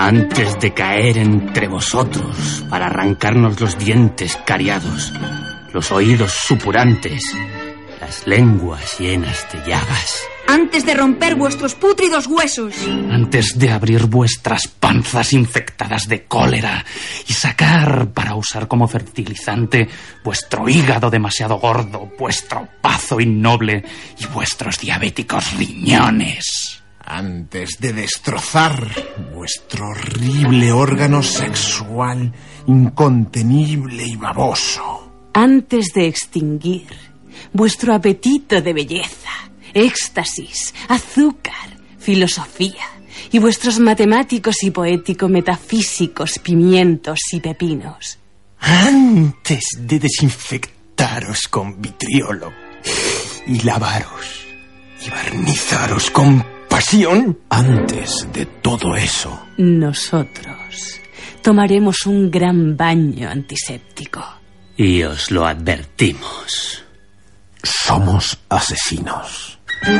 Antes de caer entre vosotros para arrancarnos los dientes cariados, los oídos supurantes, las lenguas llenas de llagas. Antes de romper vuestros pútridos huesos. Antes de abrir vuestras panzas infectadas de cólera y sacar para usar como fertilizante vuestro hígado demasiado gordo, vuestro bazo innoble y vuestros diabéticos riñones. Antes de destrozar vuestro horrible órgano sexual incontenible y baboso. Antes de extinguir vuestro apetito de belleza, éxtasis, azúcar, filosofía y vuestros matemáticos y poético-metafísicos pimientos y pepinos. Antes de desinfectaros con vitriolo y lavaros y barnizaros con pasión. Antes de todo eso, nosotros tomaremos un gran baño antiséptico. Y os lo advertimos. Somos asesinos.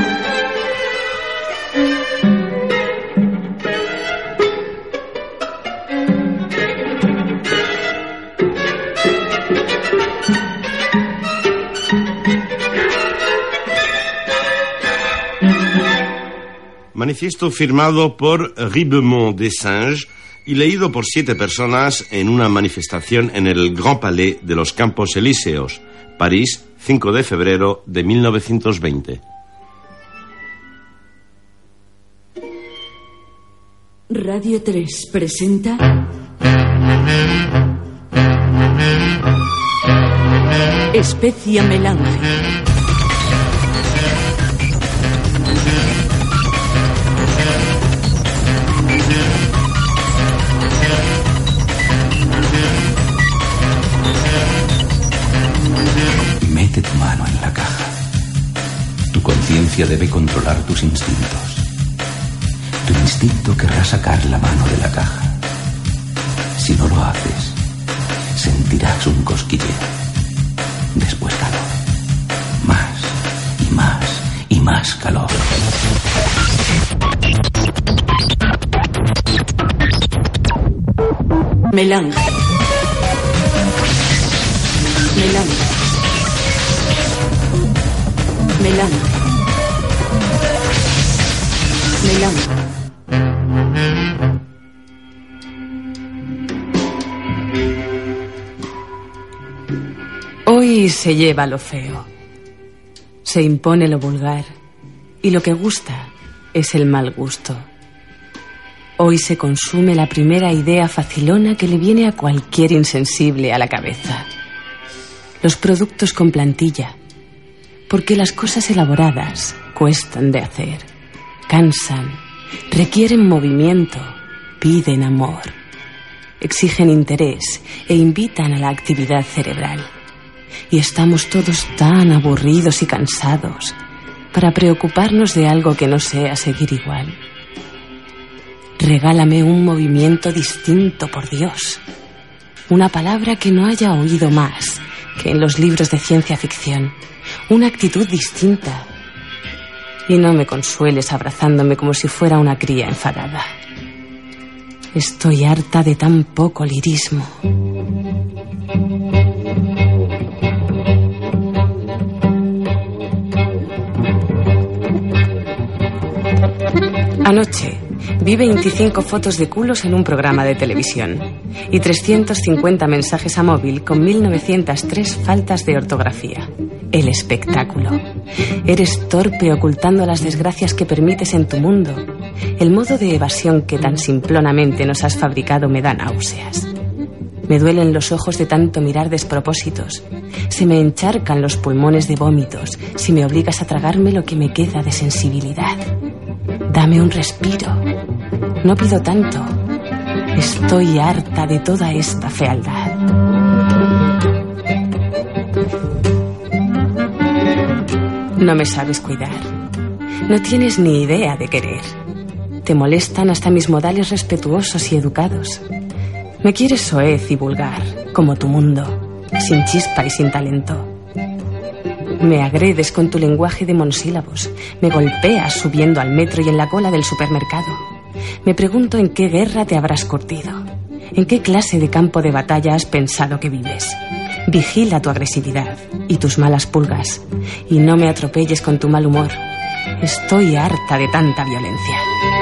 Manifiesto firmado por Ribemont des Singes y leído por 7 personas en una manifestación en el Grand Palais de los Campos Elíseos, París, 5 de febrero de 1920. Radio 3 presenta... Especia Melange. Mete tu mano en la caja. Tu conciencia debe controlar tus instintos. Tu instinto querrá sacar la mano de la caja. Si no lo haces, sentirás un cosquilleo. Después calor. Más y más y más calor. Melange. Melange. Melange. Melange. Hoy se lleva lo feo, se impone lo vulgar y lo que gusta es el mal gusto. Hoy se consume la primera idea facilona que le viene a cualquier insensible a la cabeza. Los productos con plantilla, porque las cosas elaboradas cuestan de hacer, cansan, requieren movimiento, piden amor, exigen interés e invitan a la actividad cerebral. Y estamos todos tan aburridos y cansados para preocuparnos de algo que no sea seguir igual. Regálame un movimiento distinto, por Dios. Una palabra que no haya oído más que en los libros de ciencia ficción. Una actitud distinta. Y no me consueles abrazándome como si fuera una cría enfadada. Estoy harta de tan poco lirismo. Anoche vi 25 fotos de culos en un programa de televisión y 350 mensajes a móvil con 1903 faltas de ortografía. El espectáculo. Eres torpe ocultando las desgracias que permites en tu mundo. El modo de evasión que tan simplonamente nos has fabricado me da náuseas. Me duelen los ojos de tanto mirar despropósitos. Se me encharcan los pulmones de vómitos si me obligas a tragarme lo que me queda de sensibilidad. Dame un respiro. No pido tanto. Estoy harta de toda esta fealdad. No me sabes cuidar. No tienes ni idea de querer. Te molestan hasta mis modales respetuosos y educados. Me quieres soez y vulgar, como tu mundo, sin chispa y sin talento. Me agredes con tu lenguaje de monosílabos. Me golpeas subiendo al metro y en la cola del supermercado. Me pregunto en qué guerra te habrás curtido. ¿En qué clase de campo de batalla has pensado que vives? Vigila tu agresividad y tus malas pulgas. Y no me atropelles con tu mal humor. Estoy harta de tanta violencia.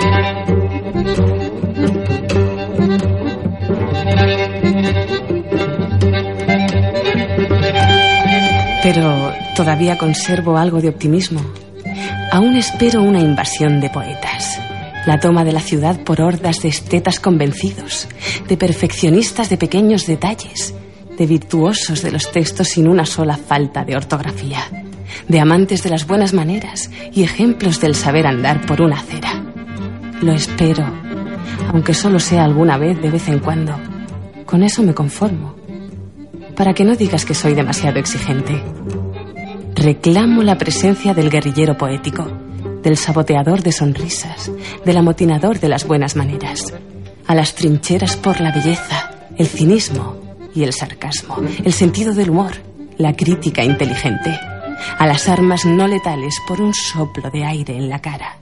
Pero todavía conservo algo de optimismo. Aún espero una invasión de poetas. La toma de la ciudad por hordas de estetas convencidos, de perfeccionistas de pequeños detalles, de virtuosos de los textos sin una sola falta de ortografía, de amantes de las buenas maneras y ejemplos del saber andar por una acera. Lo espero, aunque solo sea alguna vez de vez en cuando. Con eso me conformo. Para que no digas que soy demasiado exigente. Reclamo la presencia del guerrillero poético, del saboteador de sonrisas, del amotinador de las buenas maneras, a las trincheras por la belleza, el cinismo y el sarcasmo, el sentido del humor, la crítica inteligente, a las armas no letales por un soplo de aire en la cara.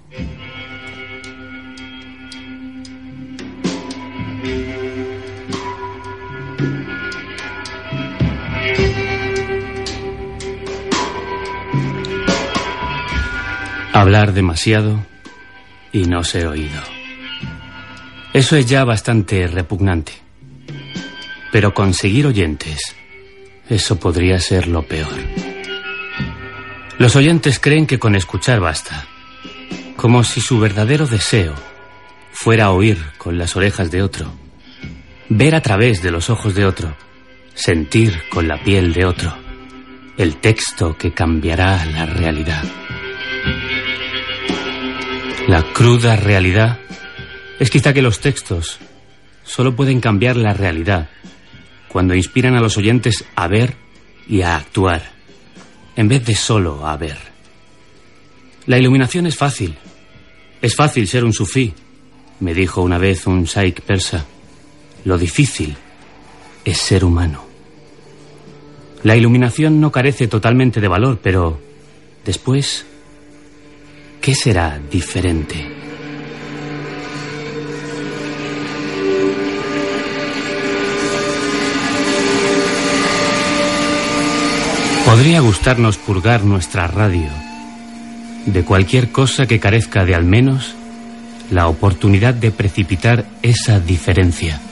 Hablar demasiado y no ser oído. Eso es ya bastante repugnante. Pero conseguir oyentes, eso podría ser lo peor. Los oyentes creen que con escuchar basta, como si su verdadero deseo fuera oír con las orejas de otro, ver a través de los ojos de otro, sentir con la piel de otro, el texto que cambiará la realidad. La cruda realidad es quizá que los textos solo pueden cambiar la realidad cuando inspiran a los oyentes a ver y a actuar, en vez de solo a ver. La iluminación es fácil. Es fácil ser un sufí, me dijo una vez un shaikh persa. Lo difícil es ser humano. La iluminación no carece totalmente de valor, pero después, ¿qué será diferente? Podría gustarnos purgar nuestra radio de cualquier cosa que carezca de al menos la oportunidad de precipitar esa diferencia.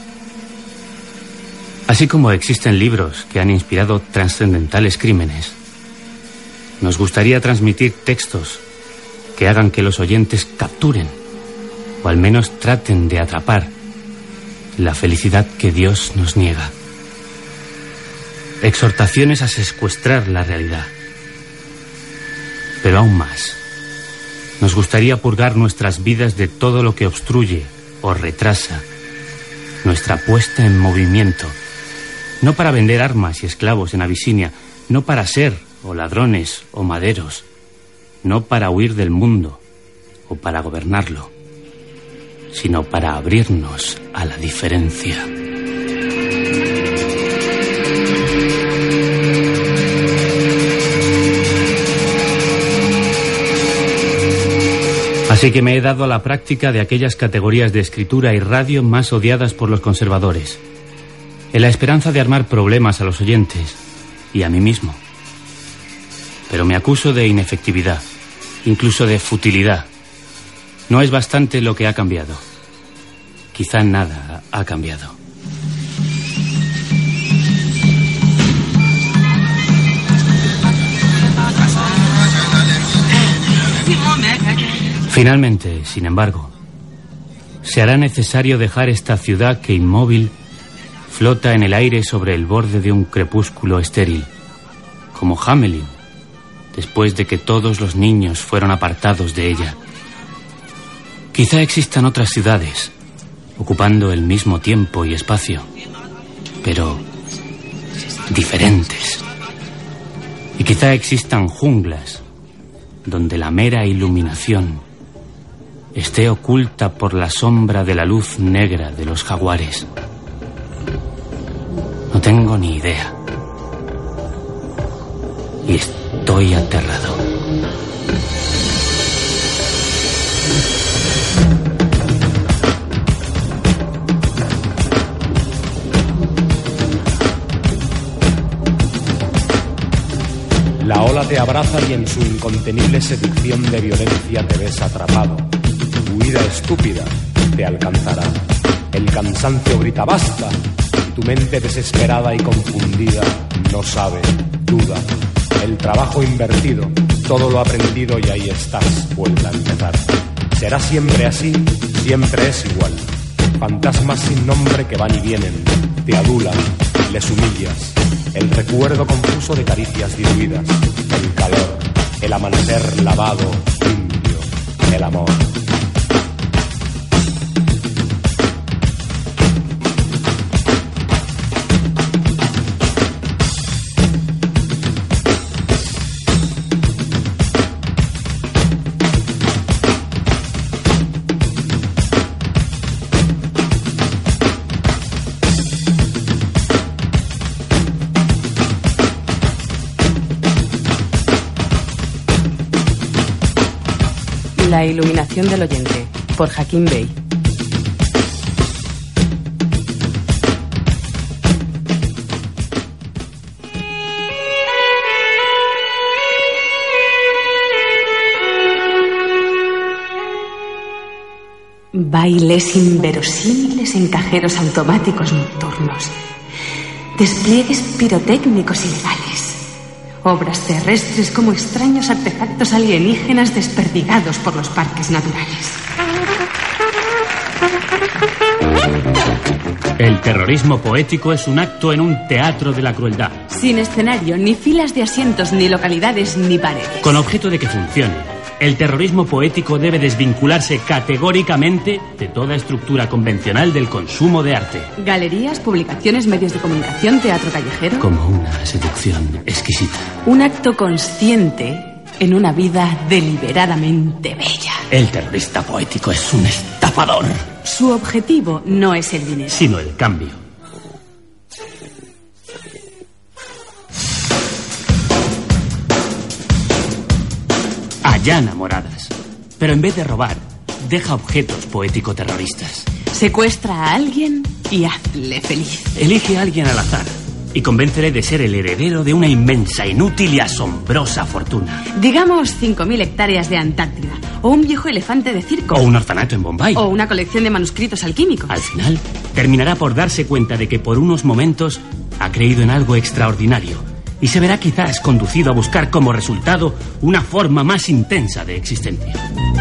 Así como existen libros que han inspirado trascendentales crímenes, nos gustaría transmitir textos que hagan que los oyentes capturen, o al menos traten de atrapar, la felicidad que Dios nos niega. Exhortaciones a secuestrar la realidad. Pero aún más, nos gustaría purgar nuestras vidas de todo lo que obstruye o retrasa nuestra puesta en movimiento, no para vender armas y esclavos en Abisinia, no para ser o ladrones o maderos, no para huir del mundo o para gobernarlo, sino para abrirnos a la diferencia. Así que me he dado a la práctica de aquellas categorías de escritura y radio más odiadas por los conservadores, en la esperanza de armar problemas a los oyentes y a mí mismo. Pero me acuso de inefectividad, incluso de futilidad. No es bastante lo que ha cambiado. Quizá nada ha cambiado. Finalmente, sin embargo, se hará necesario dejar esta ciudad que inmóvil flota en el aire sobre el borde de un crepúsculo estéril, como Hamelin, después de que todos los niños fueron apartados de ella. Quizá existan otras ciudades, ocupando el mismo tiempo y espacio, pero diferentes. Y quizá existan junglas, donde la mera iluminación esté oculta por la sombra de la luz negra de los jaguares. No tengo ni idea. Y estoy aterrado. La ola te abraza y en su incontenible seducción de violencia te ves atrapado. Huida estúpida te alcanzará. El cansancio grita basta y tu mente desesperada y confundida no sabe, duda. El trabajo invertido, todo lo aprendido y ahí estás, vuelve a empezar. Será siempre así, siempre es igual. Fantasmas sin nombre que van y vienen, te adulan, les humillas. El recuerdo confuso de caricias diluidas, el calor, el amanecer lavado, limpio, el amor. La iluminación del oyente, por Hakim Bey. Bailes inverosímiles en cajeros automáticos nocturnos. Despliegues pirotécnicos ilegales. Obras terrestres como extraños artefactos alienígenas desperdigados por los parques naturales. El terrorismo poético es un acto en un teatro de la crueldad. Sin escenario, ni filas de asientos, ni localidades, ni paredes. Con objeto de que funcione, el terrorismo poético debe desvincularse categóricamente de toda estructura convencional del consumo de arte. Galerías, publicaciones, medios de comunicación, teatro callejero. Como una seducción exquisita. Un acto consciente en una vida deliberadamente bella. El terrorista poético es un estafador. Su objetivo no es el dinero, sino el cambio. Allana moradas. Pero en vez de robar, deja objetos poético-terroristas. Secuestra a alguien y hazle feliz. Elige a alguien al azar y convéncele de ser el heredero de una inmensa, inútil y asombrosa fortuna. Digamos 5.000 hectáreas de Antártida, o un viejo elefante de circo. O un orfanato en Bombay. O una colección de manuscritos alquímicos. Al final, terminará por darse cuenta de que por unos momentos ha creído en algo extraordinario. Y se verá quizás conducido a buscar como resultado una forma más intensa de existencia.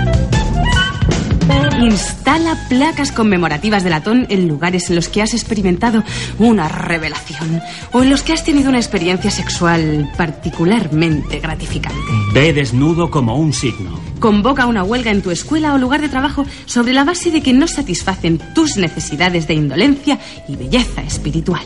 Instala placas conmemorativas de latón en lugares en los que has experimentado una revelación o en los que has tenido una experiencia sexual particularmente gratificante. Ve desnudo como un signo. Convoca una huelga en tu escuela o lugar de trabajo sobre la base de que no satisfacen tus necesidades de indolencia y belleza espiritual.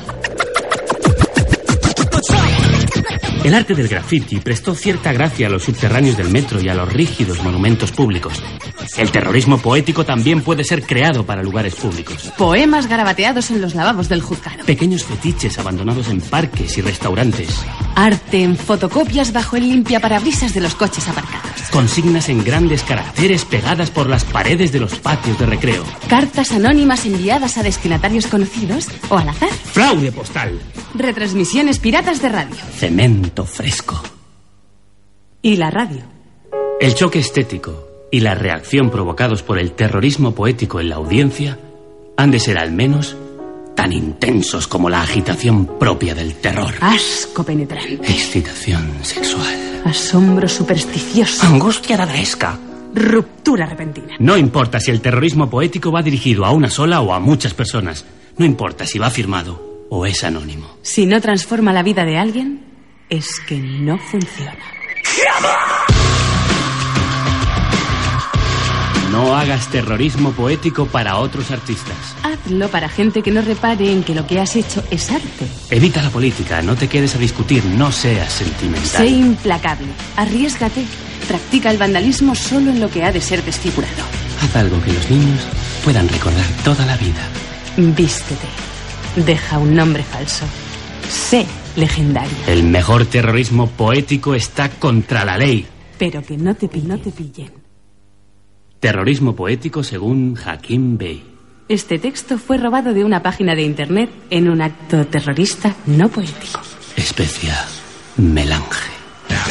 El arte del graffiti prestó cierta gracia a los subterráneos del metro y a los rígidos monumentos públicos. El terrorismo poético también puede ser creado para lugares públicos. Poemas garabateados en los lavabos del juzgado. Pequeños fetiches abandonados en parques y restaurantes. Arte en fotocopias bajo el limpiaparabrisas de los coches aparcados. Consignas en grandes caracteres pegadas por las paredes de los patios de recreo. Cartas anónimas enviadas a destinatarios conocidos o al azar. Fraude postal. Retransmisiones piratas de radio. Cemento fresco. Y la radio. El choque estético y la reacción provocados por el terrorismo poético en la audiencia han de ser al menos tan intensos como la agitación propia del terror. Asco penetrante. Excitación sexual. Asombro supersticioso. Angustia dadaesca. Ruptura repentina. No importa si el terrorismo poético va dirigido a una sola o a muchas personas. No importa si va firmado o es anónimo. Si no transforma la vida de alguien, es que no funciona. No hagas terrorismo poético para otros artistas. Hazlo para gente que no repare en que lo que has hecho es arte. Evita la política, no te quedes a discutir, no seas sentimental. Sé implacable, arriésgate, practica el vandalismo solo en lo que ha de ser desfigurado. Haz algo que los niños puedan recordar toda la vida. Vístete, deja un nombre falso, sé legendario. El mejor terrorismo poético está contra la ley. Pero que no te pillen. Terrorismo poético según Hakim Bey. Este texto fue robado de una página de internet en un acto terrorista no poético. Especia melange.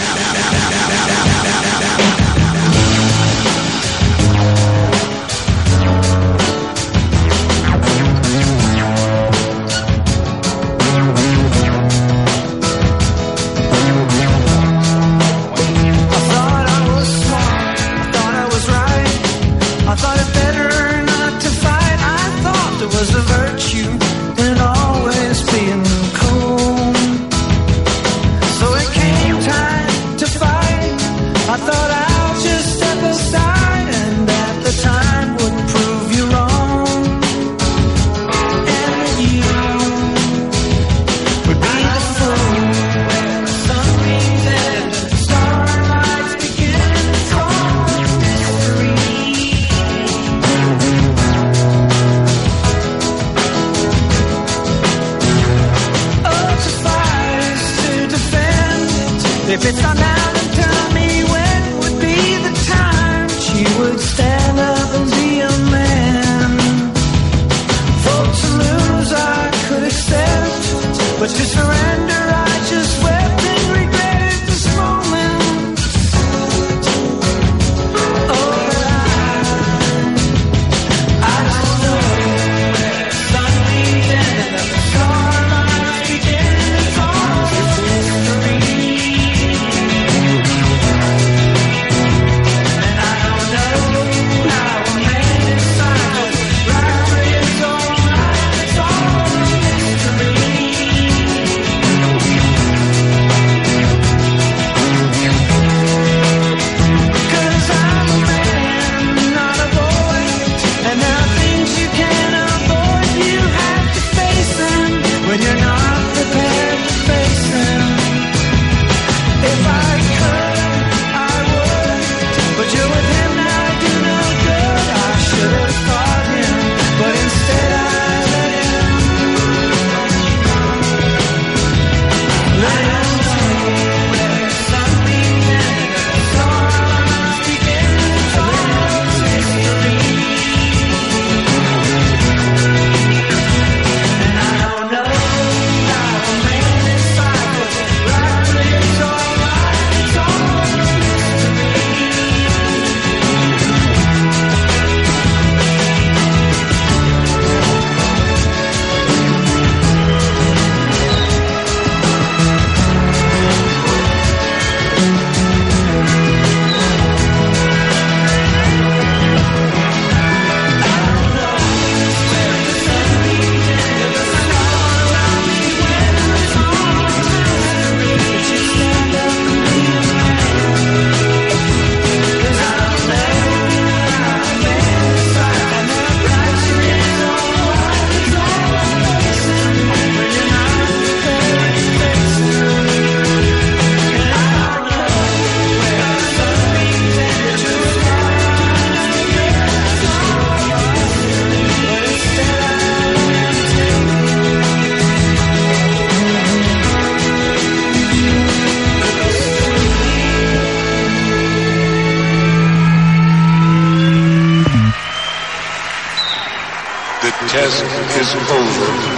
test is over.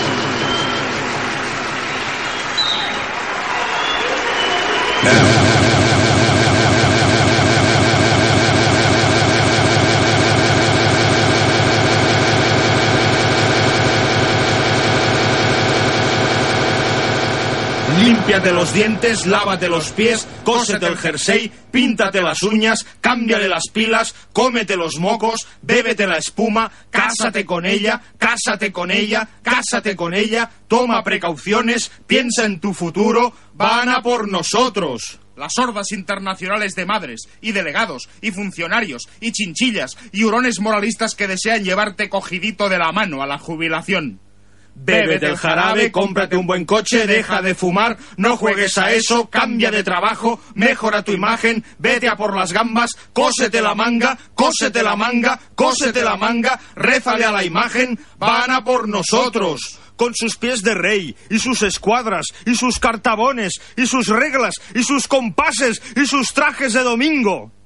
Límpiate los dientes, lávate los pies, cósete el jersey, píntate las uñas, cámbiale las pilas, cómete los mocos, bébete la espuma, cásate con ella, cásate con ella, cásate con ella, toma precauciones, piensa en tu futuro, van a por nosotros. Las hordas internacionales de madres, y delegados, y funcionarios, y chinchillas, y hurones moralistas que desean llevarte cogidito de la mano a la jubilación. Bébete el jarabe, cómprate un buen coche, deja de fumar, no juegues a eso, cambia de trabajo, mejora tu imagen, vete a por las gambas, cósete la manga, cósete la manga, cósete la manga, rézale a la imagen, van a por nosotros. Con sus pies de rey, y sus escuadras, y sus cartabones, y sus reglas, y sus compases, y sus trajes de domingo.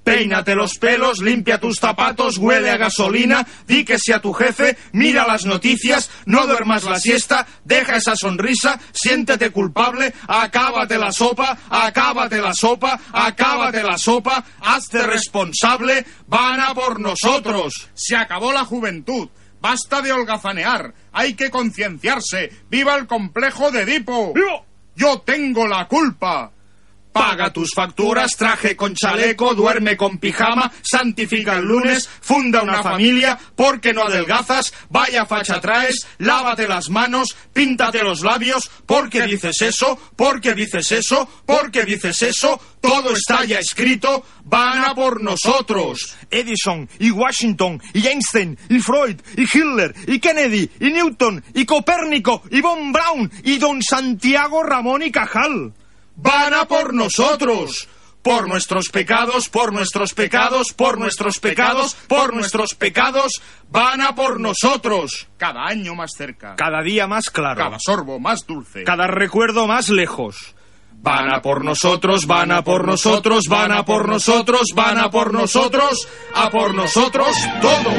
Peínate los pelos, limpia tus zapatos, huele a gasolina, di que sí a tu jefe, mira las noticias, no duermas la siesta, deja esa sonrisa, siéntete culpable, acábate la sopa, acábate la sopa, acábate la sopa, hazte responsable, van a por nosotros. Se acabó la juventud. Basta de holgazanear, hay que concienciarse. ¡Viva el complejo de Edipo! ¡Viva! ¡Yo tengo la culpa! Paga tus facturas, traje con chaleco, duerme con pijama, santifica el lunes, funda una familia, porque no adelgazas, vaya facha traes, lávate las manos, píntate los labios, porque dices eso, porque dices eso, porque dices eso, todo está ya escrito, van a por nosotros. Edison, y Washington, y Einstein, y Freud, y Hitler, y Kennedy, y Newton, y Copérnico, y Von Braun, y don Santiago Ramón y Cajal. ¡Van a por nosotros! Por nuestros pecados, por nuestros pecados, por nuestros pecados, por nuestros pecados, van a por nosotros. Cada año más cerca. Cada día más claro. Cada sorbo más dulce. Cada recuerdo más lejos. Van a por nosotros, van a por nosotros, van a por nosotros, van a por nosotros, a por nosotros todos.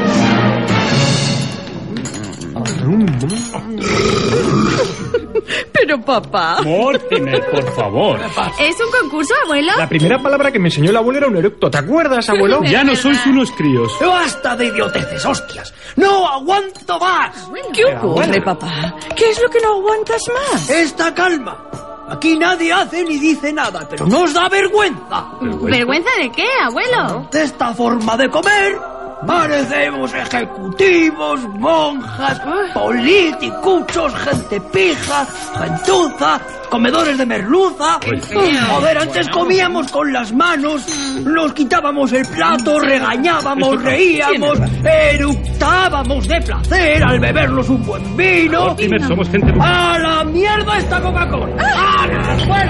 Pero papá... Mortimer, por favor. ¿Es un concurso, abuelo? La primera palabra que me enseñó el abuelo era un eructo. ¿Te acuerdas, abuelo? Ya no sois unos críos. ¡Basta de idioteces, hostias! ¡No aguanto más! ¿Qué ocurre, papá? ¿Qué es lo que no aguantas más? ¡Esta calma! Aquí nadie hace ni dice nada, pero nos da vergüenza. ¿Vergüenza de qué, abuelo? De esta forma de comer... Parecemos ejecutivos, monjas, politicuchos, gente pija, gentuza, comedores de merluza. Joder, antes comíamos con las manos, nos quitábamos el plato, regañábamos, reíamos, eructábamos de placer al bebernos un buen vino. Somos gente... ¡A la mierda esta Coca-Cola! ¡A la fuera!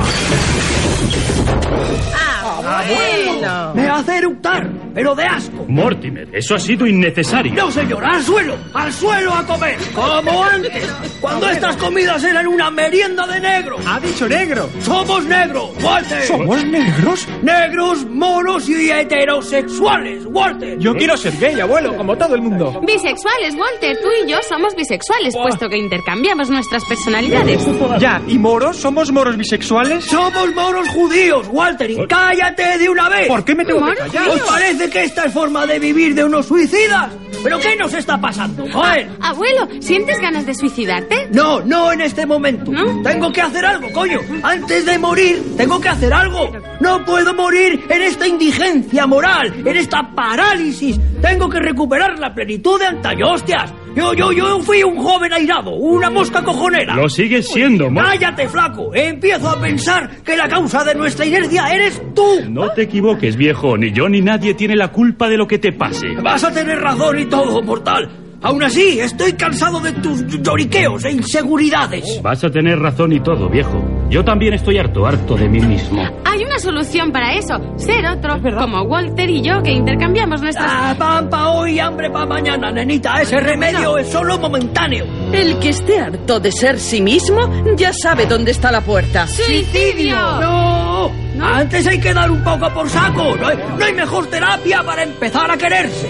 Abuelo. Me hace eructar, pero de asco. Mortimer, eso ha sido innecesario. No, señor, al suelo a comer, como antes, cuando estas comidas eran una merienda de negro. ¿Ha dicho negro? Somos negros, Walter. ¿Somos negros? Negros, monos y heterosexuales, Walter. Yo quiero ser gay, abuelo, como todo el mundo. Bisexuales, Walter, tú y yo somos bisexuales, puesto que intercambiamos nuestras personalidades. Ya, ¿y moros? ¿Somos moros bisexuales? Somos moros judíos, Walter, y cállate de una vez. ¿Por qué me tengo que callar? ¿Os parece que esta es forma de vivir de unos suicidas? ¿Pero qué nos está pasando, joder? Abuelo, ¿sientes ganas de suicidarte? No, no en este momento. ¿No? Tengo que hacer algo, coño. Antes de morir, tengo que hacer algo. No puedo morir en esta indigencia moral, en esta parálisis. Tengo que recuperar la plenitud de antaño, hostias. Yo fui un joven airado, una mosca cojonera. Lo sigues siendo, ¡Cállate, flaco! Empiezo a pensar que la causa de nuestra inercia eres tú. No te equivoques, viejo. Ni yo ni nadie tiene la culpa de lo que te pase. Vas a tener razón y todo, mortal. Aún así, estoy cansado de tus lloriqueos e inseguridades. Vas a tener razón y todo, viejo. Yo también estoy harto de mí mismo. Hay una solución para eso. Ser otro, como Walter y yo, que intercambiamos nuestras... pan pa' hoy, hambre pa' mañana, nenita. Ese remedio es solo momentáneo. El que esté harto de ser sí mismo ya sabe dónde está la puerta. ¡Suicidio! ¡No! Antes hay que dar un poco por saco. No hay mejor terapia para empezar a quererse.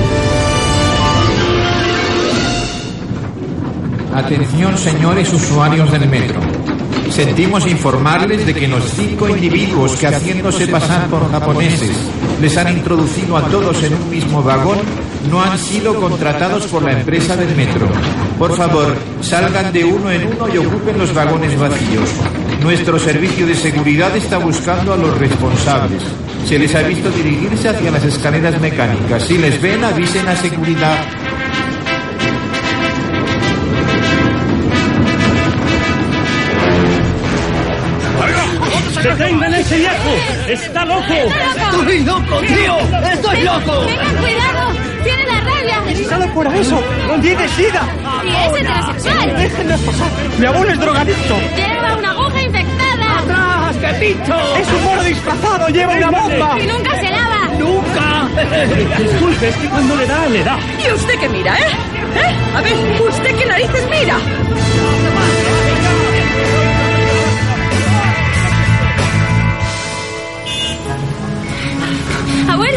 Atención, señores usuarios del metro. Sentimos informarles de que los 5 individuos que, haciéndose pasar por japoneses, les han introducido a todos en un mismo vagón, no han sido contratados por la empresa del metro. Por favor, salgan de uno en uno y ocupen los vagones vacíos. Nuestro servicio de seguridad está buscando a los responsables. Se les ha visto dirigirse hacia las escaleras mecánicas. Si les ven, avisen a seguridad. ¡Detengan a ese viejo! ¡Está loco! ¡Estoy loco, tío! ¡Estoy loco! ¡Tengan cuidado! ¡Tiene la rabia! ¡Precisado por eso! ¡No tiene sida! ¡Y es heterosexual! ¡Déjennos pasar! ¡Mi abuelo es drogadicto! ¡Lleva una aguja infectada! ¡Atrás, que pincho! ¡Es un moro disfrazado! ¡Lleva una bomba! ¡Y nunca se lava! ¡Nunca! Disculpe, es que cuando le da, le da. ¿Y usted qué mira, A ver, ¿usted qué narices mira? Abuelo,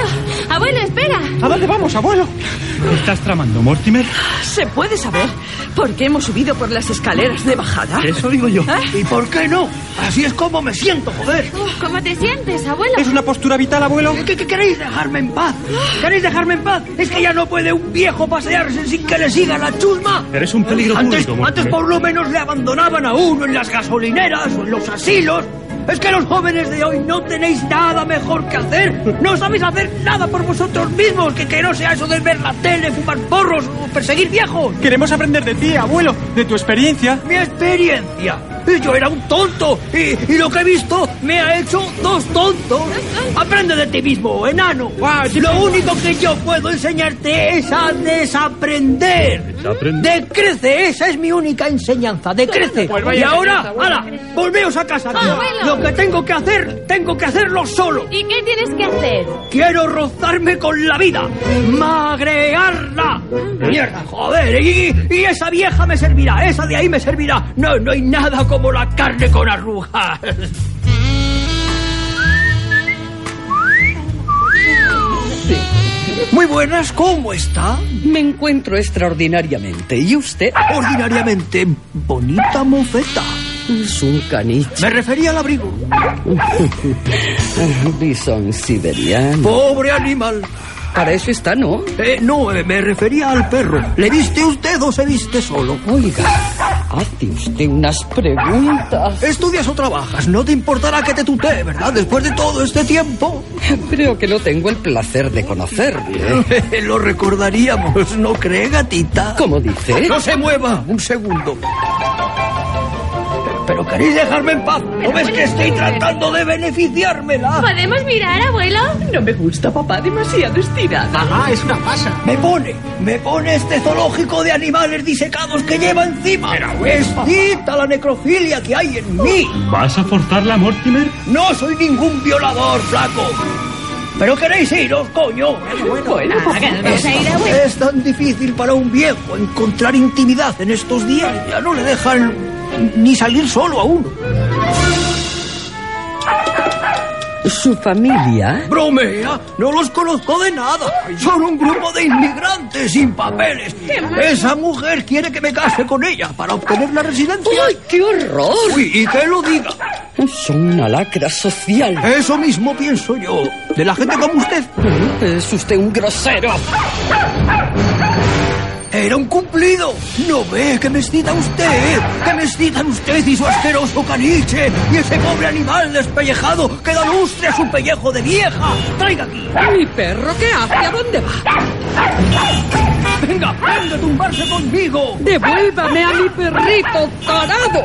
¿A dónde vamos, abuelo? ¿Qué estás tramando, Mortimer? ¿Se puede saber por qué hemos subido por las escaleras de bajada? Eso digo yo. ¿Y por qué no? Así es como me siento, joder. ¿Cómo te sientes, abuelo? ¿Es una postura vital, abuelo? ¿Qué queréis dejarme en paz? ¿Queréis dejarme en paz? ¿Es que ya no puede un viejo pasearse sin que le siga la chusma? Eres un peligro público, Mortimer. Antes por lo menos le abandonaban a uno en las gasolineras o en los asilos. Es que los jóvenes de hoy no tenéis nada mejor que hacer. No sabéis hacer nada por vosotros mismos, que no sea eso de ver la tele, fumar porros o perseguir viejos. Queremos aprender de ti, abuelo, de tu experiencia. Mi experiencia. Yo era un tonto y lo que he visto me ha hecho dos tontos. Aprende de ti mismo, enano. Lo único que yo puedo enseñarte es a desaprender. Decrece, esa es mi única enseñanza. Decrece. Y ahora, ¡hala! Volveos a casa. Lo que tengo que hacerlo solo. ¿Y qué tienes que hacer? Quiero rozarme con la vida. Magrearla. Mierda, joder. Y esa vieja me servirá. Esa de ahí me servirá. No hay nada como la carne con arrugas. Muy buenas, ¿cómo está? Me encuentro extraordinariamente. ¿Y usted? Ordinariamente bonita mofeta. Es un caniche. Me refería al abrigo. Bisón siberiano. Pobre animal. Para eso está, ¿no? No, me refería al perro. ¿Le viste usted o se viste solo? Oiga, hace usted unas preguntas. ¿Estudias o trabajas? No te importará que te tutee, ¿verdad? Después de todo este tiempo. Creo que no tengo el placer de conocerle. Lo recordaríamos, ¿no cree, gatita? ¿Cómo dice? No se mueva, un segundo. ¿Pero queréis dejarme en paz? ¿No ves que estoy tratando de beneficiármela? ¿Podemos mirar, abuelo? No me gusta, papá, demasiado estirada. Es una pasa. Me pone este zoológico de animales disecados que lleva encima. Excita la necrofilia que hay en mí. ¿Vas a forzarla, Mortimer? No soy ningún violador, flaco. ¿Pero queréis iros, coño? Bueno, es tan difícil para un viejo encontrar intimidad en estos días. Ya no le dejan ni salir solo a uno. ¿Su familia? ¡Bromea! No los conozco de nada. Son un grupo de inmigrantes sin papeles. Esa mujer quiere que me case con ella para obtener la residencia. ¡Ay, qué horror! Uy, y que lo diga. Son una lacra social. Eso mismo pienso yo. De la gente como usted. Es usted un grosero. Era un cumplido. ¿No ve que me excita usted? Que me excitan usted y su asqueroso caniche y ese pobre animal despellejado que da lustre a su pellejo de vieja. Traiga aquí. ¿Mi perro qué hace? ¿A dónde va? Venga, venga a tumbarse conmigo. Devuélvame a mi perrito tarado.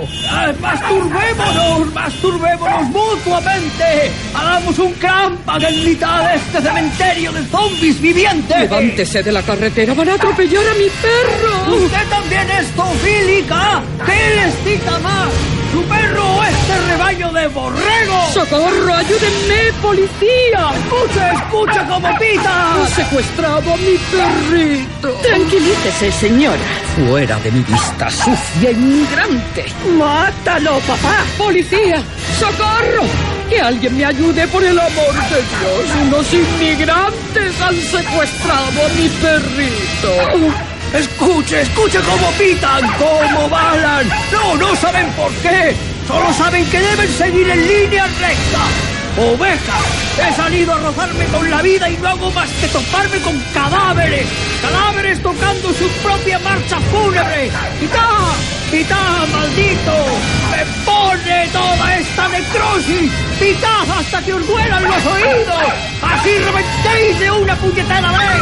Masturbémonos mutuamente. Hagamos un camping en mitad de este cementerio de zombies vivientes. Levántese de la carretera, van a atropellar a mi perro. ¿Usted también es zoofílica? ¿Qué le excita más? ¿Su perro o este rebaño de borregos? ¡Socorro! ¡Ayúdenme, policía! ¡Escuche como pita! ¡Han secuestrado a mi perrito! Tranquilícese, señora. Fuera de mi vista, sucia inmigrante. ¡Mátalo, papá! ¡Policía! ¡Socorro! ¡Que alguien me ayude, por el amor de Dios! ¡Unos inmigrantes han secuestrado a mi perrito! Escuche cómo pitan, cómo balan. No saben por qué. Solo saben que deben seguir en línea recta. Oveja, he salido a rozarme con la vida y no hago más que toparme con cadáveres. Cadáveres tocando su propia marcha fúnebre. ¡Quitad, maldito! ¡Me pone toda esta necrosis! ¡Quitad hasta que os duelan los oídos! ¡Así reventéis de una puñetera vez!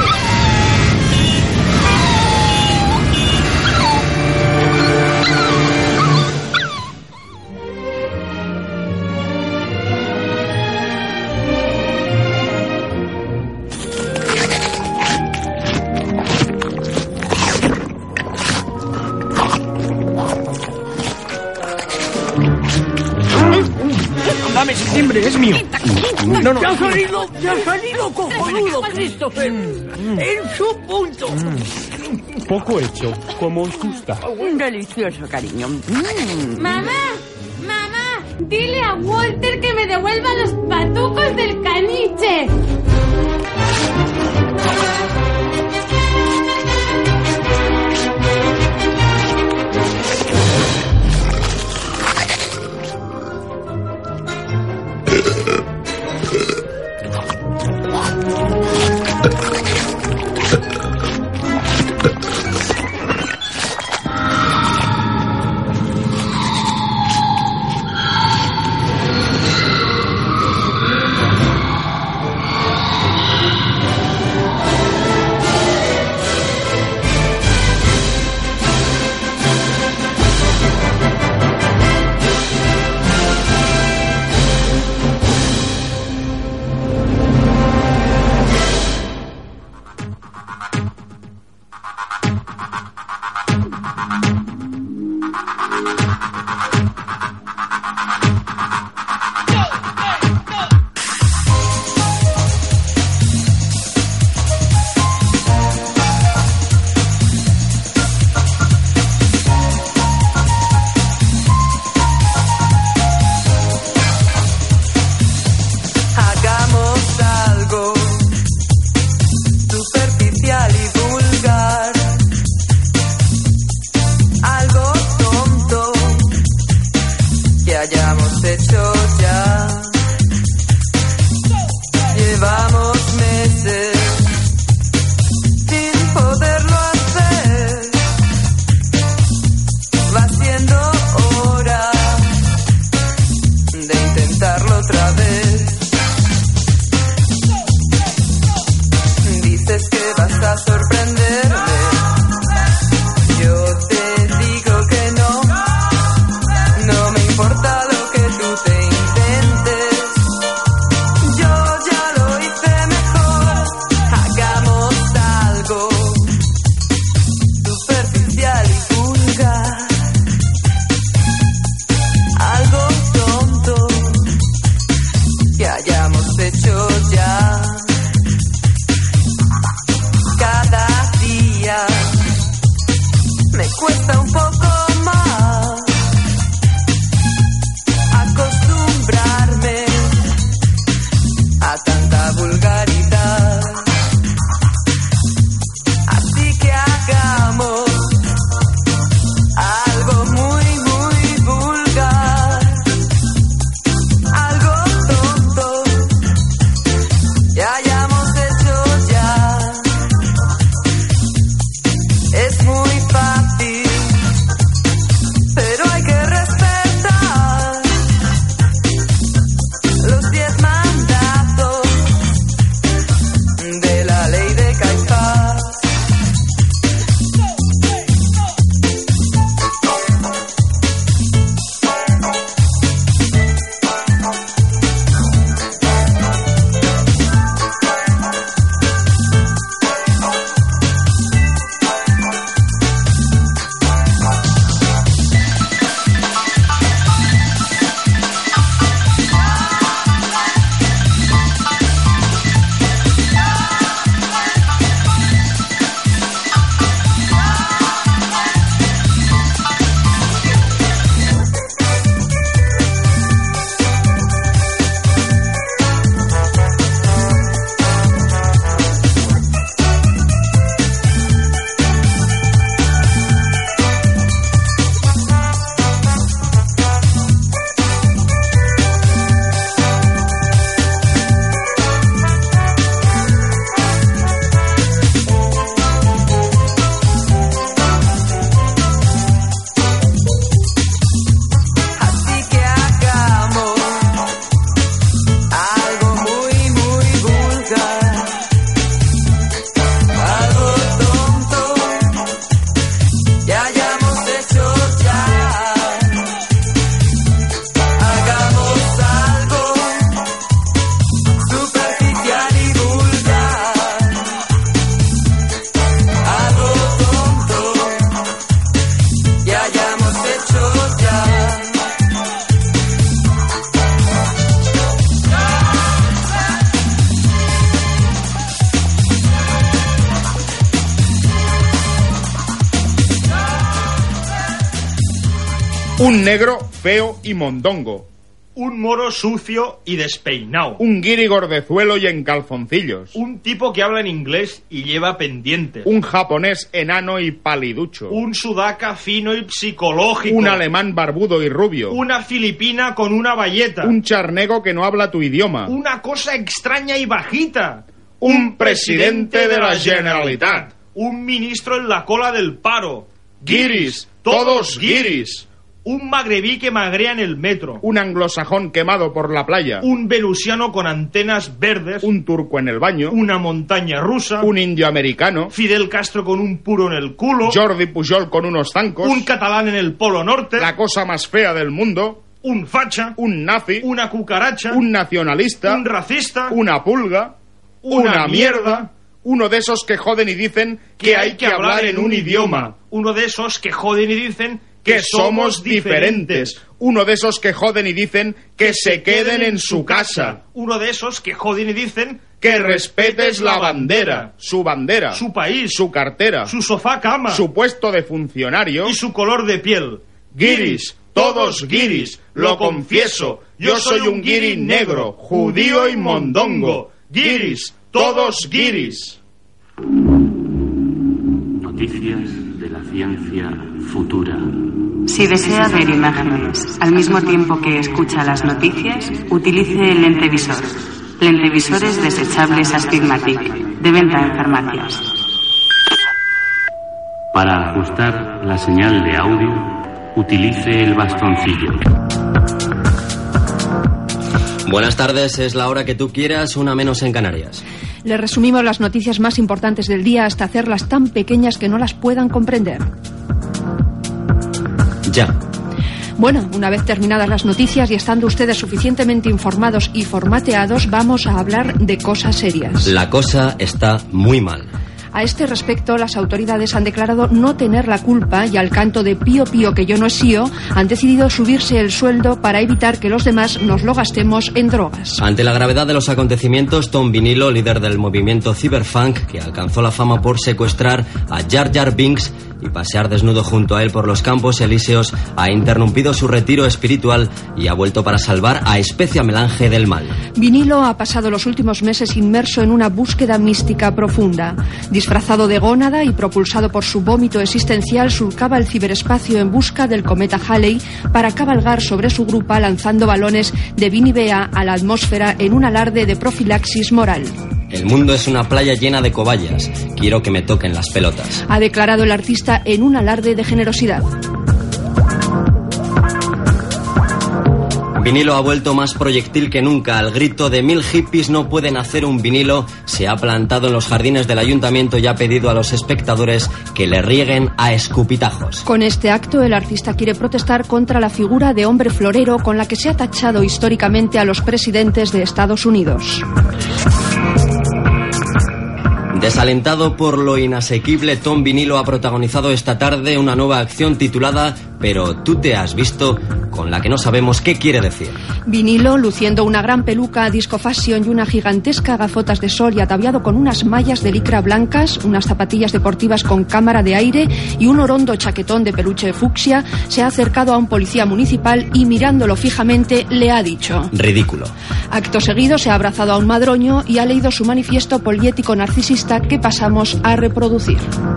Dame ese timbre, es mío. No. Ya ha salido cojonudo, Christopher. En su punto. Poco hecho, como os gusta. Un delicioso, cariño. Mamá, dile a Walter que me devuelva los patucos del caniche. hayamos hecho ya. Llevamos meses sin poderlo hacer. Va siendo hora de intentarlo otra vez. Dices que vas a sorprenderme. Yo te digo que no. No me importa lo que tú te inventes. Yo ya lo hice mejor. Hagamos algo superficial y vulgar. Algo tonto que hayamos hecho ya. Cada día me cuesta un poco más acostumbrarme a tanta vulgaridad. Así que hagamos algo muy, muy vulgar. Algo tonto que hayamos hecho ya. Es muy fácil, pero hay que respetar los 10 mandatos de la ley de Caifás. Así que hagamos algo muy, muy vulgar. Algo tonto que hayamos hecho ya. Hagamos algo superficial y vulgar. Algo tonto que hayamos hecho ya. Un negro feo y mondongo. Un moro sucio y despeinado. Un guiri gordezuelo y en calzoncillos. Un tipo que habla en inglés y lleva pendientes. Un japonés enano y paliducho. Un sudaca fino y psicológico. Un alemán barbudo y rubio. Una filipina con una bayeta. Un charnego que no habla tu idioma. Una cosa extraña y bajita. Un presidente de la Generalitat. Un ministro en la cola del paro. Guiris, todos guiris. Un magrebí que magrea en el metro. Un anglosajón quemado por la playa. Un venusiano con antenas verdes. Un turco en el baño. Una montaña rusa. Un indio americano. Fidel Castro con un puro en el culo. Jordi Pujol con unos zancos. Un catalán en el Polo Norte. La cosa más fea del mundo. Un facha. Un nazi. Una cucaracha. Un nacionalista. Un racista. Una pulga. Una mierda. Uno de esos que joden y dicen que hay que hablar en un idioma. Uno de esos que joden y dicen que somos diferentes. Uno de esos que joden y dicen que se queden en su casa. Uno de esos que joden y dicen que respetes la bandera, su país, su cartera, su sofá cama, su puesto de funcionario y su color de piel. Guiris, todos guiris, lo confieso. Yo soy un guiri negro, judío y mondongo. Guiris, todos guiris. Noticias de la ciencia futura. Si desea ver imágenes al mismo tiempo que escucha las noticias, utilice el lentevisor. Lentevisores desechables Astigmatic, de venta en farmacias. Para ajustar la señal de audio, utilice el bastoncillo. Buenas tardes, es la hora que tú quieras, una menos en Canarias. Le resumimos las noticias más importantes del día hasta hacerlas tan pequeñas que no las puedan comprender. Ya. Bueno, una vez terminadas las noticias y estando ustedes suficientemente informados y formateados, vamos a hablar de cosas serias. La cosa está muy mal. A este respecto, las autoridades han declarado no tener la culpa y al canto de pío pío que yo no es sío, han decidido subirse el sueldo para evitar que los demás nos lo gastemos en drogas. Ante la gravedad de los acontecimientos, Tom Vinilo, líder del movimiento Cyberpunk, que alcanzó la fama por secuestrar a Jar Jar Binks y pasear desnudo junto a él por los campos elíseos, ha interrumpido su retiro espiritual y ha vuelto para salvar a Especia Melange del mal. Vinilo ha pasado los últimos meses inmerso en una búsqueda mística profunda. Disfrazado de gónada y propulsado por su vómito existencial, surcaba el ciberespacio en busca del cometa Halley para cabalgar sobre su grupa lanzando balones de vinivea a la atmósfera en un alarde de profilaxis moral. El mundo es una playa llena de cobayas. Quiero que me toquen las pelotas. Ha declarado el artista en un alarde de generosidad. Vinilo ha vuelto más proyectil que nunca. Al grito de 1000 hippies no pueden hacer un vinilo, se ha plantado en los jardines del ayuntamiento y ha pedido a los espectadores que le rieguen a escupitajos. Con este acto, el artista quiere protestar contra la figura de hombre florero con la que se ha tachado históricamente a los presidentes de Estados Unidos. Desalentado por lo inasequible, Tom Vinilo ha protagonizado esta tarde una nueva acción titulada «Pero tú te has visto», con la que no sabemos qué quiere decir. Vinilo, luciendo una gran peluca disco fashion y una gigantesca gafotas de sol y ataviado con unas mallas de licra blancas, unas zapatillas deportivas con cámara de aire y un orondo chaquetón de peluche fucsia, se ha acercado a un policía municipal y mirándolo fijamente le ha dicho «Ridículo». Acto seguido se ha abrazado a un madroño y ha leído su manifiesto poliético narcisista que pasamos a reproducir.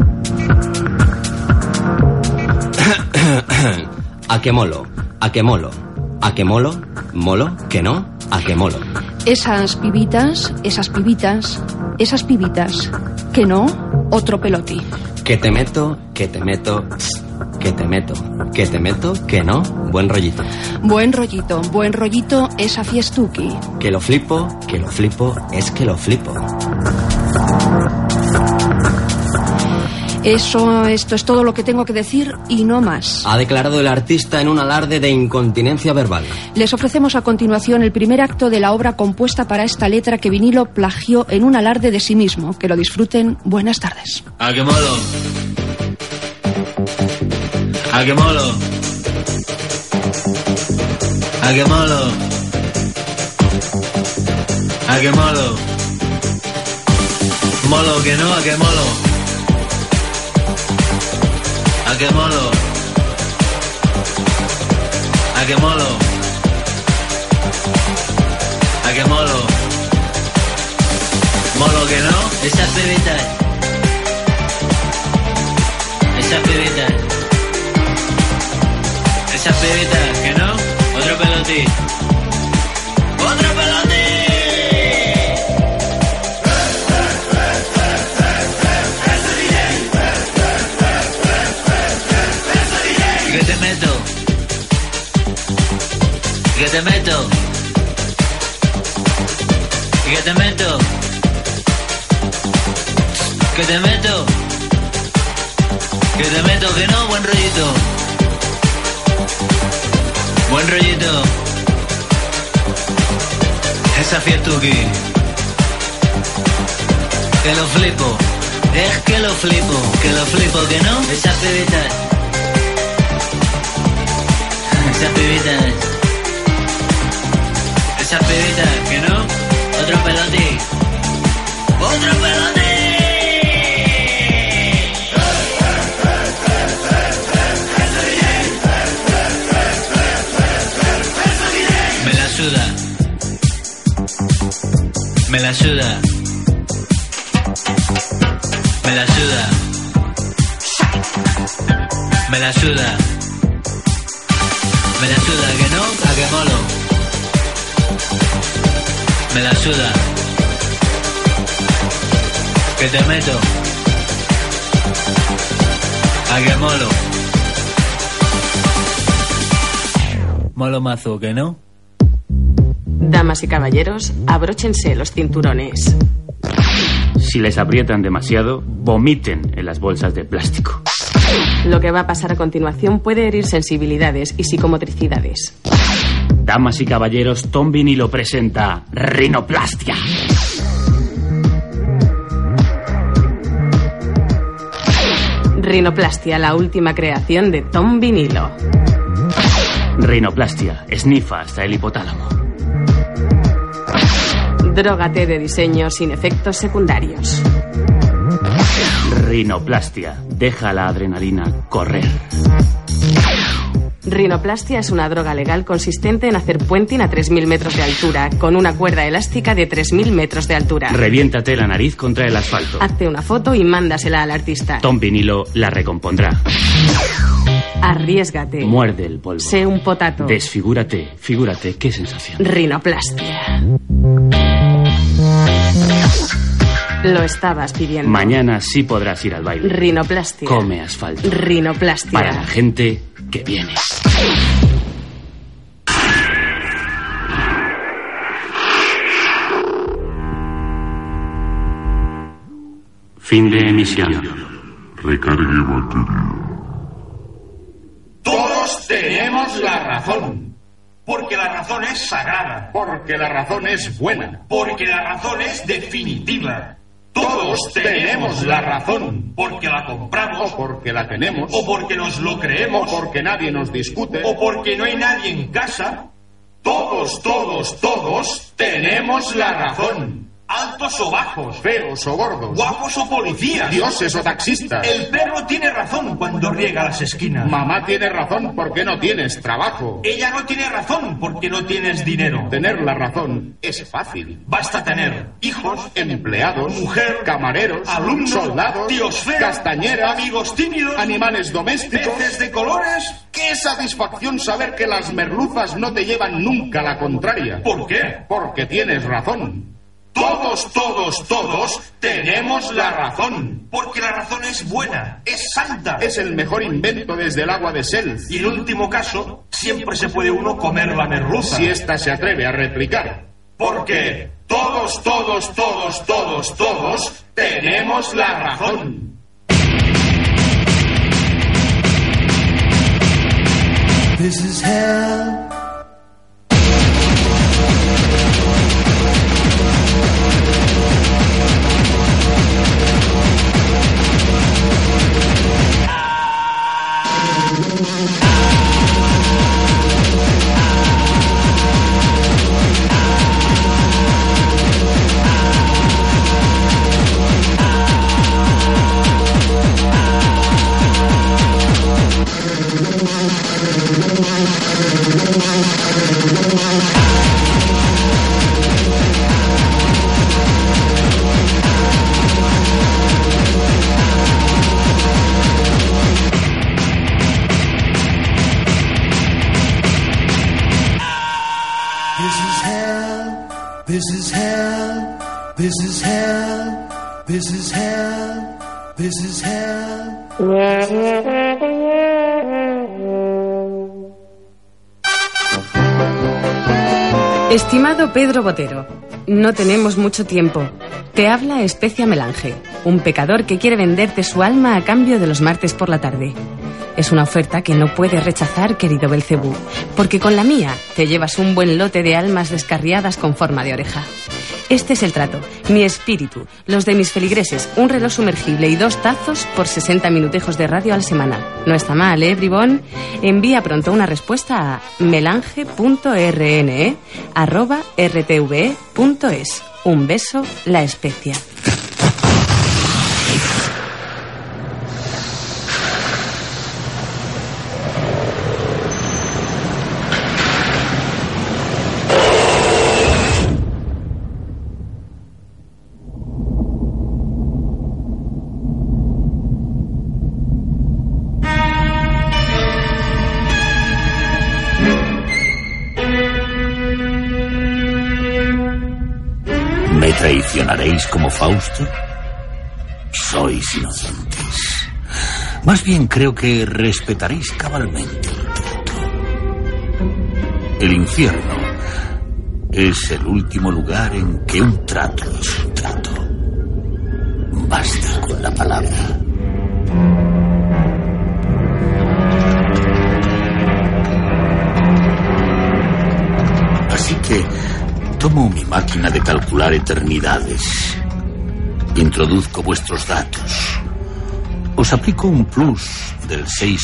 A que molo, a que molo, a que molo, molo, que no, a que molo. Esas pibitas, esas pibitas, esas pibitas, que no, otro peloti. Que te meto, que te meto, que te meto, que te meto, que no, buen rollito. Buen rollito, esa fiestuki. Que lo flipo, es que lo flipo. Esto es todo lo que tengo que decir y no más. Ha declarado el artista en un alarde de incontinencia verbal. Les ofrecemos a continuación el primer acto de la obra compuesta para esta letra que Vinilo plagió en un alarde de sí mismo. Que lo disfruten. Buenas tardes. ¡A que molo! ¡A que molo! ¡A que molo! ¡A que molo! Molo que no, a que molo. A que molo. A que molo. A que molo. Molo que no. Esas pibitas. Esas pibitas. Esas pibitas que no. Otro pelotí. Otro pelotí. Que te meto. Que te meto. Que te meto. Que te meto. Que te meto, que no, buen rollito. Buen rollito. Esa fiestuki. Que lo flipo. Es que lo flipo. Que lo flipo, que no. Esas pibitas. Esas pibitas. Esas pibitas, que no. Otro pelotí. Otro pelotí. Me la suda. Me la suda. Me la suda. Me la suda. Me la suda, ¿que no? ¿A que molo? Me la suda. Que te meto. ¿A que molo? Molo mazo, ¿que no? Damas y caballeros, abróchense los cinturones. Si les aprietan demasiado, vomiten en las bolsas de plástico. Lo que va a pasar a continuación puede herir sensibilidades y psicomotricidades. Damas y caballeros, Tom Vinilo presenta Rinoplastia. Rinoplastia, la última creación de Tom Vinilo. Rinoplastia, esnifa hasta el hipotálamo. Drógate de diseño sin efectos secundarios. Rinoplastia, deja la adrenalina correr. Rinoplastia es una droga legal consistente en hacer puenting a 3.000 metros de altura, con una cuerda elástica de 3.000 metros de altura. Reviéntate la nariz contra el asfalto. Hazte una foto y mándasela al artista. Tom Vinilo la recompondrá. Arriésgate. Muerde el polvo. Sé un potato. Desfigúrate. Figúrate, qué sensación. Rinoplastia. Lo estabas pidiendo. Mañana sí podrás ir al baile. Rinoplastia. Come asfalto. Rinoplastia. Para la gente que viene. Fin de emisión. Recargue batería. Todos tenemos la razón. Porque la razón es sagrada. Porque la razón es buena. Porque la razón es definitiva. Todos tenemos la razón. Porque la compramos. O porque la tenemos. O porque nos lo creemos. O porque nadie nos discute. O porque no hay nadie en casa. Todos tenemos la razón. Altos o bajos. Feos o gordos. Guapos o policías. Dioses o taxistas. El perro tiene razón cuando riega las esquinas. Mamá tiene razón porque no tienes trabajo. Ella no tiene razón porque no tienes dinero. Tener la razón es fácil. Basta tener hijos, empleados, mujer, camareros, alumnos, soldados, tíos feos, castañeras, amigos tímidos, animales domésticos, peces de colores. ¡Qué satisfacción saber que las merluzas no te llevan nunca la contraria! ¿Por qué? Porque tienes razón. Todos tenemos la razón. Porque la razón es buena, es santa. Es el mejor invento desde el agua de Seltz. Y en último caso, siempre se puede uno comer la merluza. Si ésta se atreve a replicar. Porque todos tenemos la razón. This is hell. This is hell. This is hell. This is hell. This is hell. Estimado Pedro Botero, no tenemos mucho tiempo. Te habla Especia Melange, un pecador que quiere venderte su alma a cambio de los martes por la tarde. Es una oferta que no puedes rechazar, querido Belcebú, porque con la mía te llevas un buen lote de almas descarriadas con forma de oreja. Este es el trato, mi espíritu, los de mis feligreses, un reloj sumergible y 2 tazos por 60 minutejos de radio a la semana. No está mal, ¿eh, bribón? Envía pronto una respuesta a melange.rne@rtve.es. Un beso, la Especia. ¿Traicionaréis como Fausto? Sois inocentes. Más bien creo que respetaréis cabalmente el trato. El infierno es el último lugar en que un trato es un trato. Basta con la palabra. Así que tomo mi máquina de calcular eternidades. Introduzco vuestros datos. Os aplico un plus del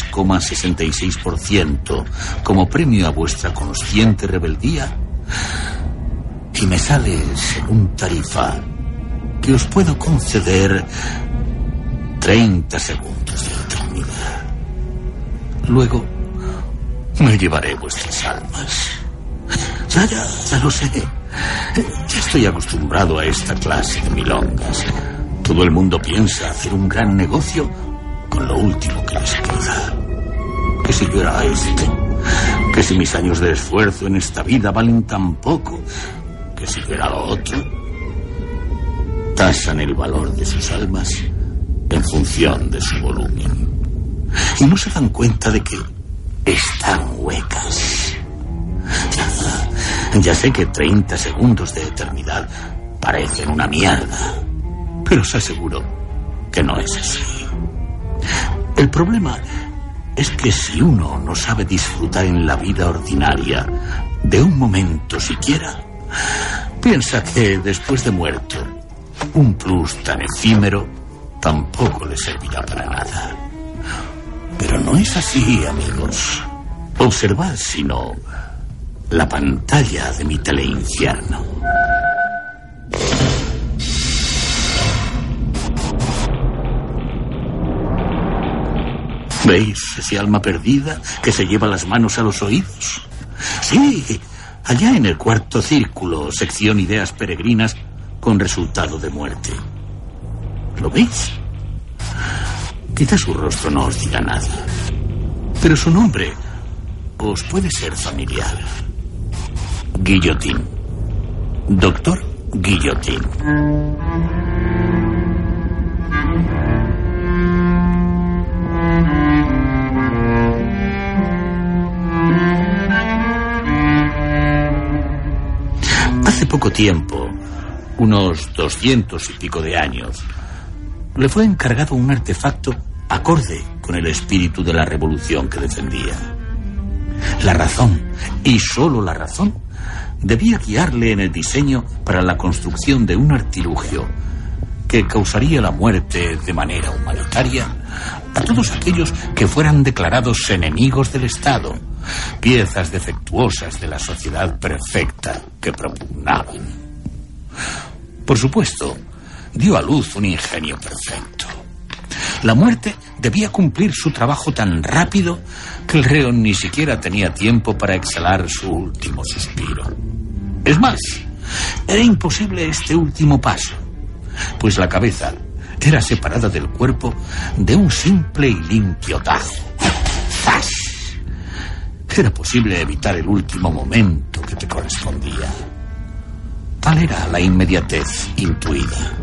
6,66% como premio a vuestra consciente rebeldía y me sale según tarifa que os puedo conceder 30 segundos de eternidad. Luego me llevaré vuestras almas. Ya lo sé. Ya estoy acostumbrado a esta clase de milongas. Todo el mundo piensa hacer un gran negocio con lo último que les queda. Que si yo era que si mis años de esfuerzo en esta vida valen tan poco, que si yo era lo otro. Tasan el valor de sus almas en función de su volumen. Y no se dan cuenta de que están huecas. Ya sé que 30 segundos de eternidad parecen una mierda, pero os aseguro que no es así. El problema es que si uno no sabe disfrutar en la vida ordinaria de un momento siquiera, piensa que después de muerto, un plus tan efímero tampoco le servirá para nada. Pero no es así, amigos. Observad, si no, la pantalla de mi teleinfierno. ¿Veis ese alma perdida que se lleva las manos a los oídos? Sí, allá en el cuarto círculo, sección ideas peregrinas con resultado de muerte. ¿Lo veis? Quizás su rostro no os diga nada, pero su nombre os puede ser familiar. Guillotín. Doctor Guillotín. Hace poco tiempo, unos 200 y pico de años, le fue encargado un artefacto acorde con el espíritu de la revolución que defendía. La razón, y solo la razón, debía guiarle en el diseño para la construcción de un artilugio que causaría la muerte de manera humanitaria a todos aquellos que fueran declarados enemigos del Estado, piezas defectuosas de la sociedad perfecta que propugnaban. Por supuesto, dio a luz un ingenio perfecto. La muerte debía cumplir su trabajo tan rápido que el reo ni siquiera tenía tiempo para exhalar su último suspiro. Es más, era imposible este último paso, pues la cabeza era separada del cuerpo de un simple y limpio tajo. ¡Zas! Era posible evitar el último momento que te correspondía. Tal era la inmediatez intuida.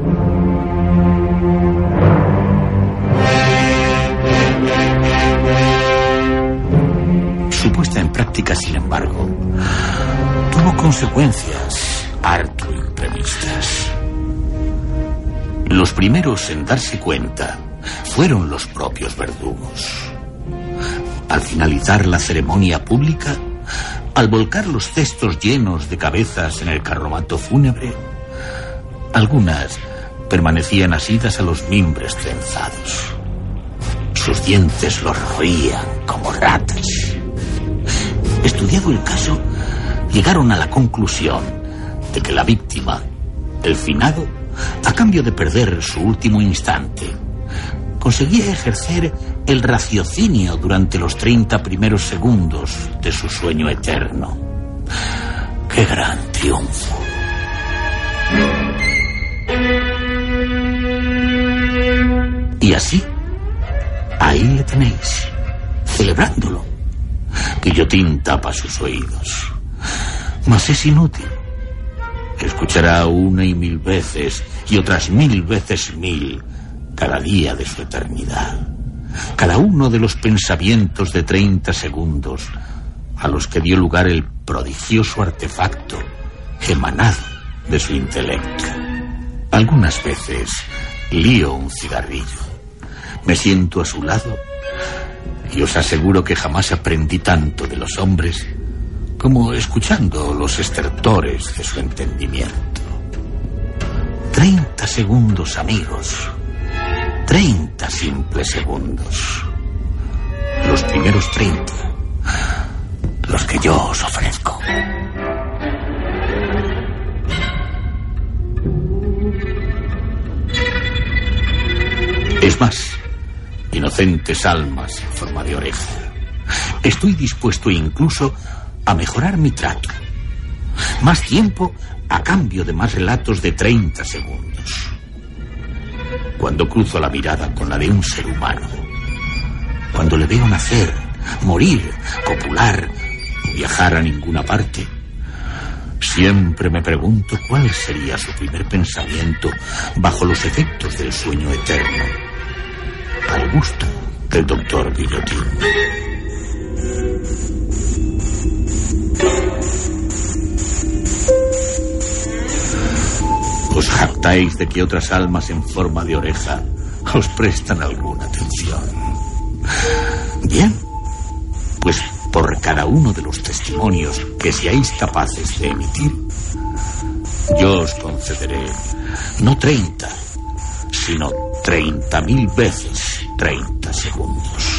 Su puesta en práctica, sin embargo, tuvo consecuencias harto imprevistas. Los primeros en darse cuenta fueron los propios verdugos. Al finalizar la ceremonia pública, al volcar los cestos llenos de cabezas en el carromato fúnebre, algunas permanecían asidas a los mimbres trenzados. Sus dientes los roían como ratas. Estudiado el caso, llegaron a la conclusión de que la víctima, el finado, a cambio de perder su último instante, conseguía ejercer el raciocinio durante los 30 primeros segundos de su sueño eterno. ¡Qué gran triunfo! Y así, ahí le tenéis, celebrándolo. Guillotín tapa sus oídos, mas es inútil. Escuchará una y mil veces y otras 1000 veces 1000 cada día de su eternidad. Cada uno de los pensamientos de 30 segundos a los que dio lugar el prodigioso artefacto emanado de su intelecto. Algunas veces lío un cigarrillo, me siento a su lado y os aseguro que jamás aprendí tanto de los hombres como escuchando los estertores de su entendimiento. 30 segundos, amigos. 30 simples segundos. Los primeros 30. Los que yo os ofrezco. Es más, inocentes almas en forma de oreja, estoy dispuesto incluso a mejorar mi trato. Más tiempo a cambio de más relatos de 30 segundos. Cuando cruzo la mirada con la de un ser humano, cuando le veo nacer, morir, copular, viajar a ninguna parte, siempre me pregunto cuál sería su primer pensamiento bajo los efectos del sueño eterno, al gusto del doctor Guillotín. Os jactáis de que otras almas en forma de oreja os prestan alguna atención. Bien, pues por cada uno de los testimonios que seáis capaces de emitir, yo os concederé no 30, sino 30.000 veces 30 segundos.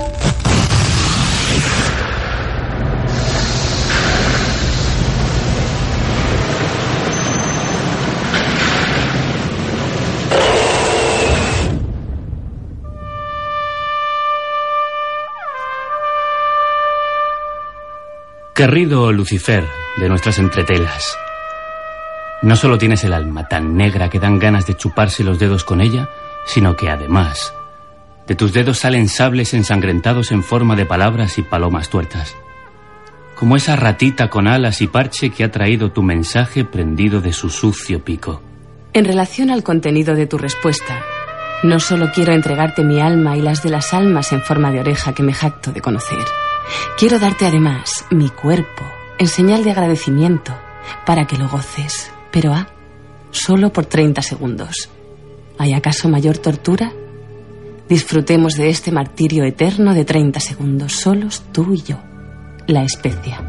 Querido Lucifer de nuestras entretelas, no solo tienes el alma tan negra que dan ganas de chuparse los dedos con ella, sino que además de tus dedos salen sables ensangrentados en forma de palabras y palomas tuertas, como esa ratita con alas y parche que ha traído tu mensaje prendido de su sucio pico. En relación al contenido de tu respuesta, no solo quiero entregarte mi alma y las de las almas en forma de oreja que me jacto de conocer. Quiero darte además mi cuerpo en señal de agradecimiento para que lo goces, pero solo por 30 segundos. ¿Hay acaso mayor tortura? Disfrutemos de este martirio eterno de 30 segundos, solos tú y yo, la especia.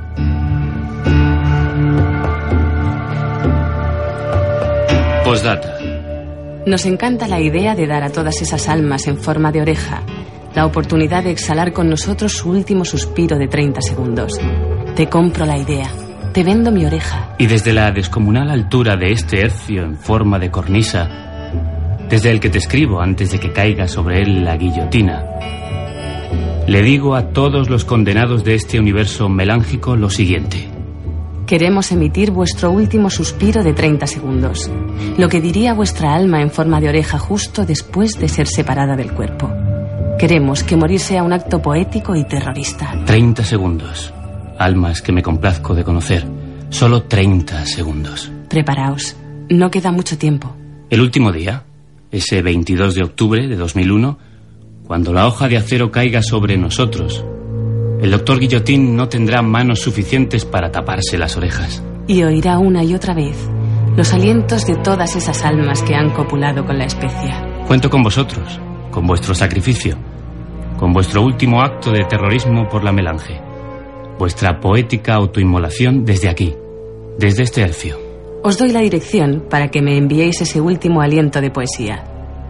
Postdata. Nos encanta la idea de dar a todas esas almas en forma de oreja la oportunidad de exhalar con nosotros su último suspiro de 30 segundos. Te compro la idea. Te vendo mi oreja. Y desde la descomunal altura de este hercio en forma de cornisa, desde el que te escribo antes de que caiga sobre él la guillotina, le digo a todos los condenados de este universo melángico lo siguiente. Queremos emitir vuestro último suspiro de 30 segundos. Lo que diría vuestra alma en forma de oreja justo después de ser separada del cuerpo. Queremos que morir sea un acto poético y terrorista. 30 segundos. Almas que me complazco de conocer. Solo 30 segundos. Preparaos. No queda mucho tiempo. El último día, ese 22 de octubre de 2001, cuando la hoja de acero caiga sobre nosotros, el doctor Guillotín no tendrá manos suficientes para taparse las orejas. Y oirá una y otra vez los alientos de todas esas almas que han copulado con la especia. Cuento con vosotros, con vuestro sacrificio, con vuestro último acto de terrorismo por la melange, vuestra poética autoinmolación desde aquí, desde este hercio. Os doy la dirección para que me enviéis ese último aliento de poesía.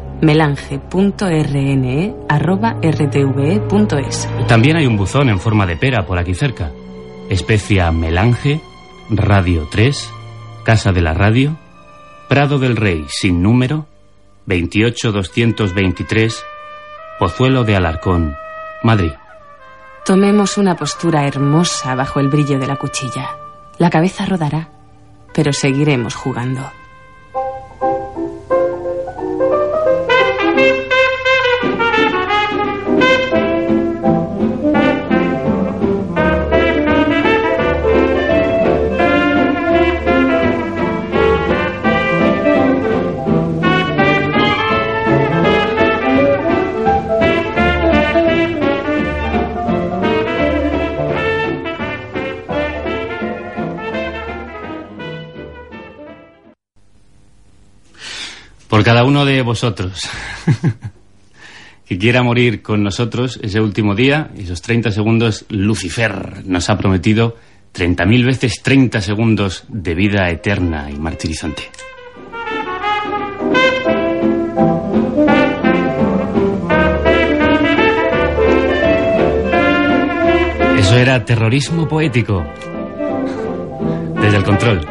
melange.rne@rtve.es. También hay un buzón en forma de pera por aquí cerca. Especia Melange, Radio 3, Casa de la Radio, Prado del Rey sin número, 28223, Pozuelo de Alarcón, Madrid. Tomemos una postura hermosa bajo el brillo de la cuchilla. La cabeza rodará, pero seguiremos jugando. Por cada uno de vosotros que quiera morir con nosotros ese último día, esos 30 segundos, Lucifer nos ha prometido 30.000 veces 30 segundos de vida eterna y martirizante. Eso era terrorismo poético. Desde el control.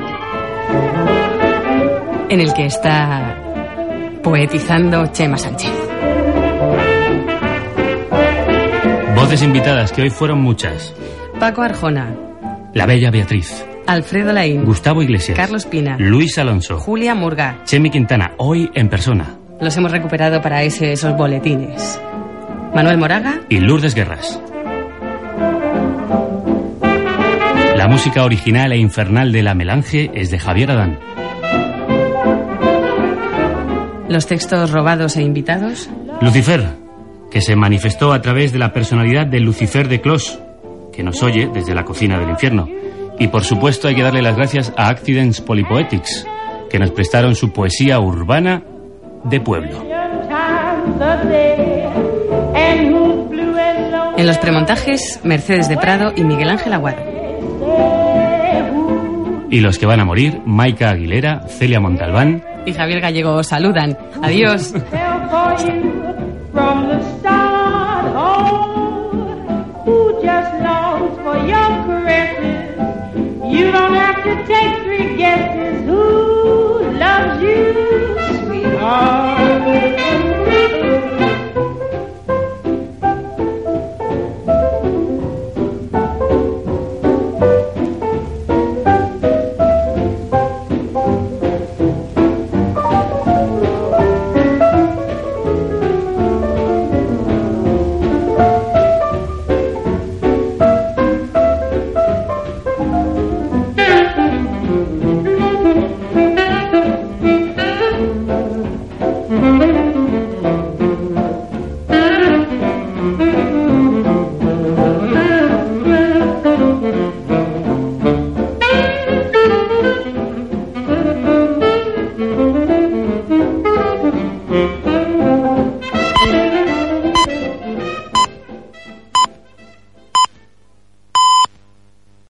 En el que está poetizando Chema Sánchez. Voces invitadas, que hoy fueron muchas. Paco Arjona. La Bella Beatriz. Alfredo Laín. Gustavo Iglesias. Carlos Pina. Luis Alonso. Julia Murga. Chemi Quintana, hoy en persona. Los hemos recuperado para esos boletines. Manuel Moraga. Y Lourdes Guerras. La música original e infernal de La Melange es de Javier Adán. Los textos robados e invitados. Lucifer, que se manifestó a través de la personalidad de Lucifer de Clos, que nos oye desde la cocina del infierno. Y por supuesto hay que darle las gracias a Accidents Polypoetics, que nos prestaron su poesía urbana de pueblo. En los premontajes, Mercedes de Prado y Miguel Ángel Aguado. Y los que van a morir, Maika Aguilera, Celia Montalbán y Javier Gallego saludan. Adiós.